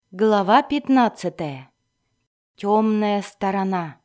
Глава 15. Темная сторона.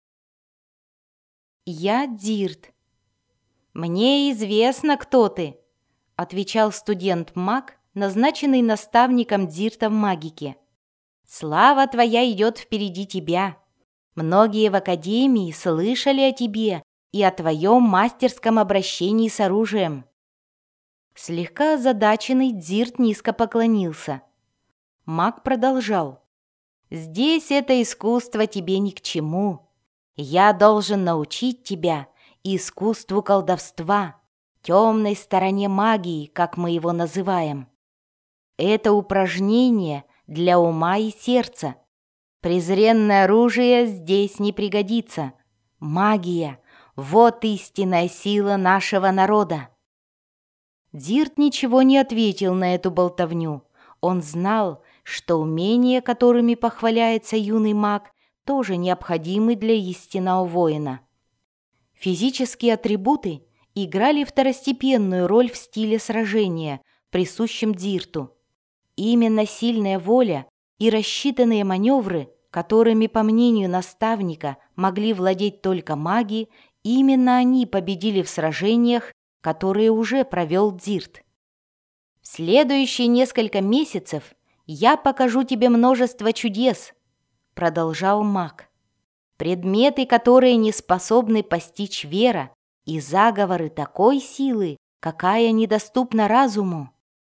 «Я Дирт». «Мне известно, кто ты», — отвечал студент-маг, назначенный наставником Дирта в магике. «Слава твоя идет впереди тебя. Многие в Академии слышали о тебе и о твоем мастерском обращении с оружием». Слегка озадаченный Дирт низко поклонился. Маг продолжал. «Здесь это искусство тебе ни к чему. Я должен научить тебя искусству колдовства, темной стороне магии, как мы его называем. Это упражнение для ума и сердца. Презренное оружие здесь не пригодится. Магия — вот истинная сила нашего народа». Дирт ничего не ответил на эту болтовню. Он знал, что умения, которыми похваляется юный маг, тоже необходимы для истинного воина. Физические атрибуты играли второстепенную роль в стиле сражения, присущем Дирту. Именно сильная воля и рассчитанные маневры, которыми, по мнению наставника, могли владеть только маги, именно они победили в сражениях, которые уже провел Дирт. «В следующие несколько месяцев я покажу тебе множество чудес», — продолжал маг. «Предметы, которые не способны постичь вера, и заговоры такой силы, какая недоступна разуму».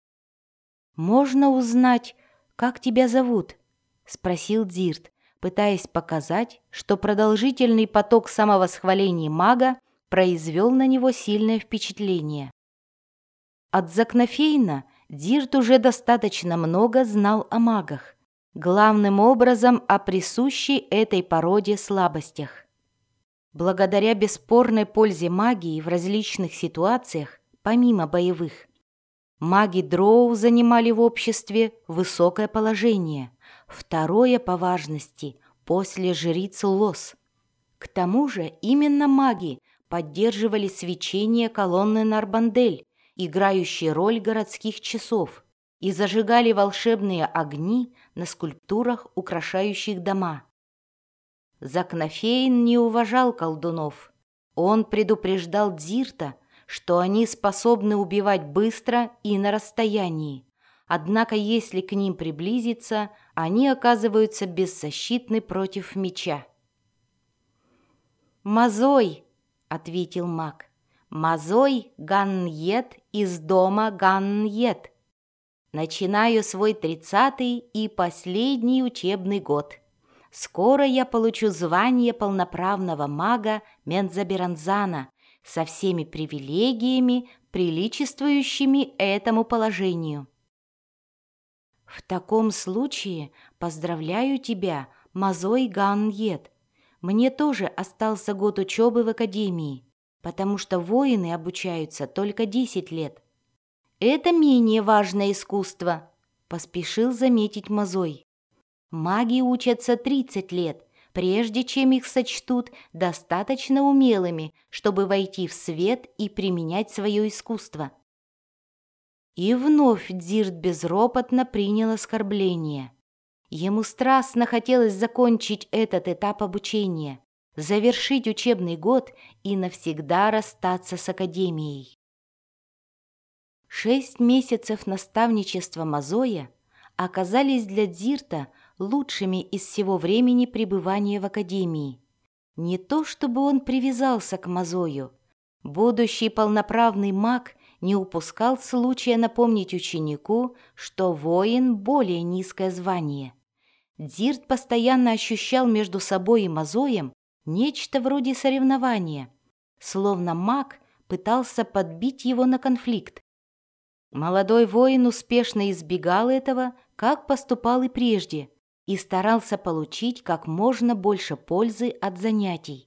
«Можно узнать, как тебя зовут?» — спросил Дирт, пытаясь показать, что продолжительный поток самовосхвалений мага произвел на него сильное впечатление. От Закнофейна Дирт уже достаточно много знал о магах, главным образом о присущей этой породе слабостях. Благодаря бесспорной пользе магии в различных ситуациях, помимо боевых, маги Дроу занимали в обществе высокое положение, второе по важности после жриц Лос. К тому же именно маги поддерживали свечение колонны Нарбандель, играющие роль городских часов, и зажигали волшебные огни на скульптурах, украшающих дома. Закнофейн не уважал колдунов. Он предупреждал Дирта, что они способны убивать быстро и на расстоянии, однако если к ним приблизиться, они оказываются беззащитны против меча. «Мазой», — ответил маг. «Мазой Ганньет из дома Ганньет. Начинаю свой 30-й и последний учебный год. Скоро я получу звание полноправного мага Мензаберанзана со всеми привилегиями, приличествующими этому положению». «В таком случае поздравляю тебя, Мазой Ганньет. Мне тоже остался год учебы в академии, потому что воины обучаются только 10 лет. Это менее важное искусство», — поспешил заметить Мазой. «Маги учатся 30 лет, прежде чем их сочтут достаточно умелыми, чтобы войти в свет и применять свое искусство». И вновь Дирт безропотно принял оскорбление. Ему страстно хотелось закончить этот этап обучения, завершить учебный год и навсегда расстаться с академией. 6 месяцев наставничества Мазоя оказались для Дирта лучшими из всего времени пребывания в академии. Не то чтобы он привязался к Мазою. Будущий полноправный маг не упускал случая напомнить ученику, что воин — более низкое звание. Дирт постоянно ощущал между собой и Мазоем нечто вроде соревнования, словно маг пытался подбить его на конфликт. Молодой воин успешно избегал этого, как поступал и прежде, и старался получить как можно больше пользы от занятий.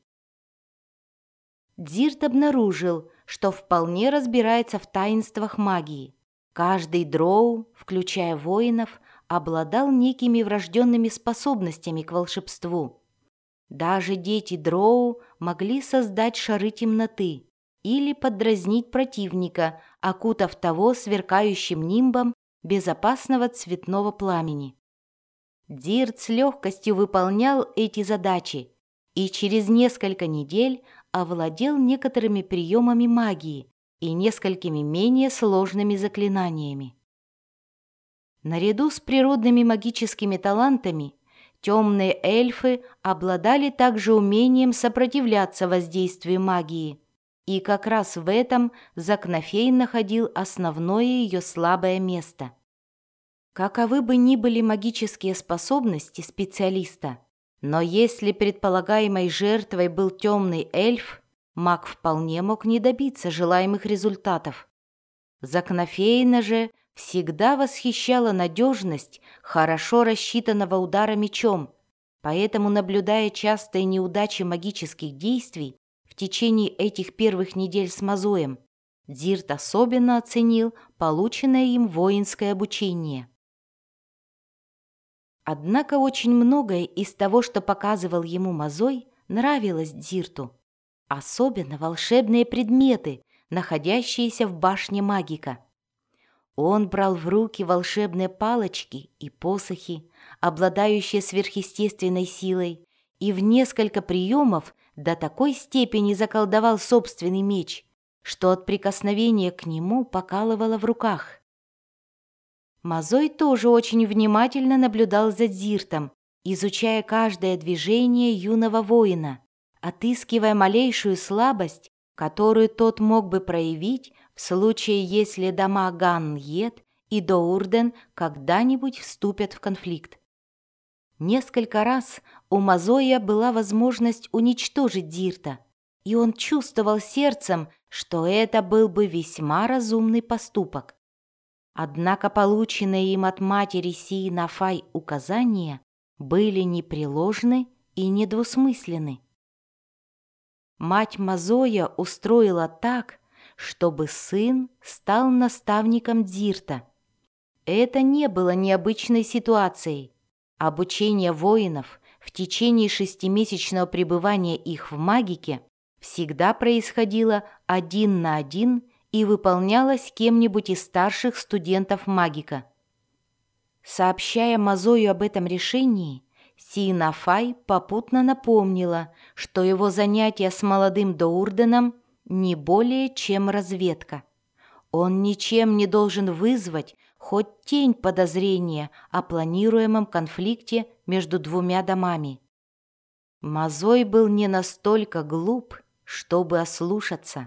Дирт обнаружил, что вполне разбирается в таинствах магии. Каждый дроу, включая воинов, обладал некими врожденными способностями к волшебству. Даже дети дроу могли создать шары темноты или подразнить противника, окутав того сверкающим нимбом безопасного цветного пламени. Дирт с легкостью выполнял эти задачи и через несколько недель овладел некоторыми приемами магии и несколькими менее сложными заклинаниями. Наряду с природными магическими талантами темные эльфы обладали также умением сопротивляться воздействию магии, и как раз в этом Закнофейн находил основное ее слабое место. Каковы бы ни были магические способности специалиста, но если предполагаемой жертвой был темный эльф, маг вполне мог не добиться желаемых результатов. Закнофейна же всегда восхищала надежность хорошо рассчитанного удара мечом, поэтому, наблюдая частые неудачи магических действий в течение этих первых недель с Мазоем, Дирт особенно оценил полученное им воинское обучение. Однако очень многое из того, что показывал ему Мазой, нравилось Дирту. Особенно волшебные предметы, находящиеся в башне магика. Он брал в руки волшебные палочки и посохи, обладающие сверхъестественной силой, и в несколько приемов до такой степени заколдовал собственный меч, что от прикосновения к нему покалывало в руках. Мазой тоже очень внимательно наблюдал за Диртом, изучая каждое движение юного воина, отыскивая малейшую слабость, которую тот мог бы проявить в случае, если дома Ганн-Ед и Доурден когда-нибудь вступят в конфликт. Несколько раз у Мазоя была возможность уничтожить Дирта, и он чувствовал сердцем, что это был бы весьма разумный поступок. Однако полученные им от матери Сии-Нафай указания были непреложны и недвусмысленны. Мать Мазоя устроила так, чтобы сын стал наставником Дирта. Это не было необычной ситуацией. Обучение воинов в течение 6-месячного пребывания их в магике всегда происходило 1 на 1 и выполнялось кем-нибудь из старших студентов магика. Сообщая Мазою об этом решении, Сии-Нафай попутно напомнила, что его занятия с молодым Доурденом не более чем разведка. Он ничем не должен вызвать хоть тень подозрения о планируемом конфликте между двумя домами. Мазой был не настолько глуп, чтобы ослушаться.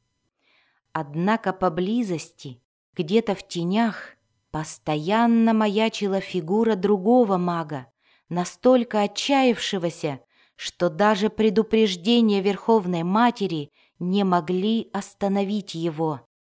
Однако поблизости, где-то в тенях, постоянно маячила фигура другого мага, настолько отчаявшегося, что даже предупреждения Верховной Матери не могли остановить его.